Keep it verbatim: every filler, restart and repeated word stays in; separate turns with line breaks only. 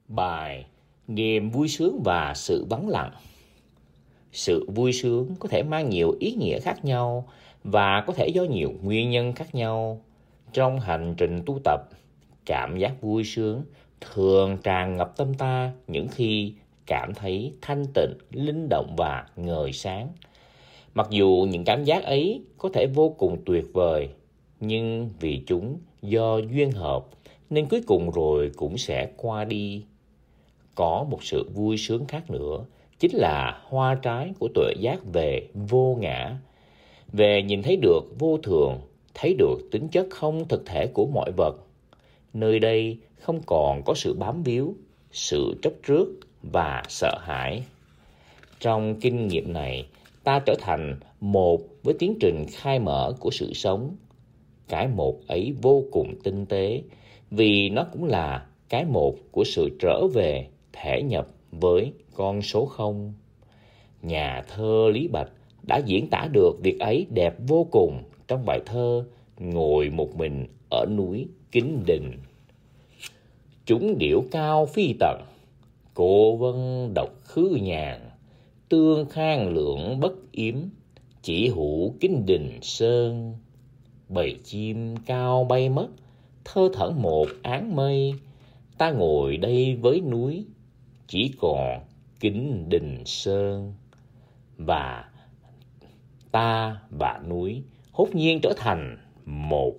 Bài Niềm vui sướng và sự vắng lặng. Sự vui sướng có thể mang nhiều ý nghĩa khác nhau và có thể do nhiều nguyên nhân khác nhau. Trong hành trình tu tập, cảm giác vui sướng thường tràn ngập tâm ta những khi cảm thấy thanh tịnh, linh động và ngời sáng. Mặc dù những cảm giác ấy có thể vô cùng tuyệt vời, nhưng vì chúng do duyên hợp nên cuối cùng rồi cũng sẽ qua đi. Có một sự vui sướng khác nữa, chính là hoa trái của tuệ giác về vô ngã, về nhìn thấy được vô thường, thấy được tính chất không thực thể của mọi vật. Nơi đây không còn có sự bám víu, sự chấp trước và sợ hãi. Trong kinh nghiệm này, ta trở thành một với tiến trình khai mở của sự sống. Cái một ấy vô cùng tinh tế, vì nó cũng là cái một của sự trở về thể nhập với con số không. Nhà thơ Lý Bạch đã diễn tả được việc ấy đẹp vô cùng trong bài thơ Ngồi một mình ở núi Kính Đình. Chúng điểu cao phi tận, cô vân độc khứ nhàn, tương khang lượng bất yếm, chỉ hữu Kính Đình sơn. Bầy chim cao bay mất, thơ thẩn một áng mây, ta ngồi đây với núi, chỉ còn Kính Đình sơn. Và ta và núi hốt nhiên trở thành một.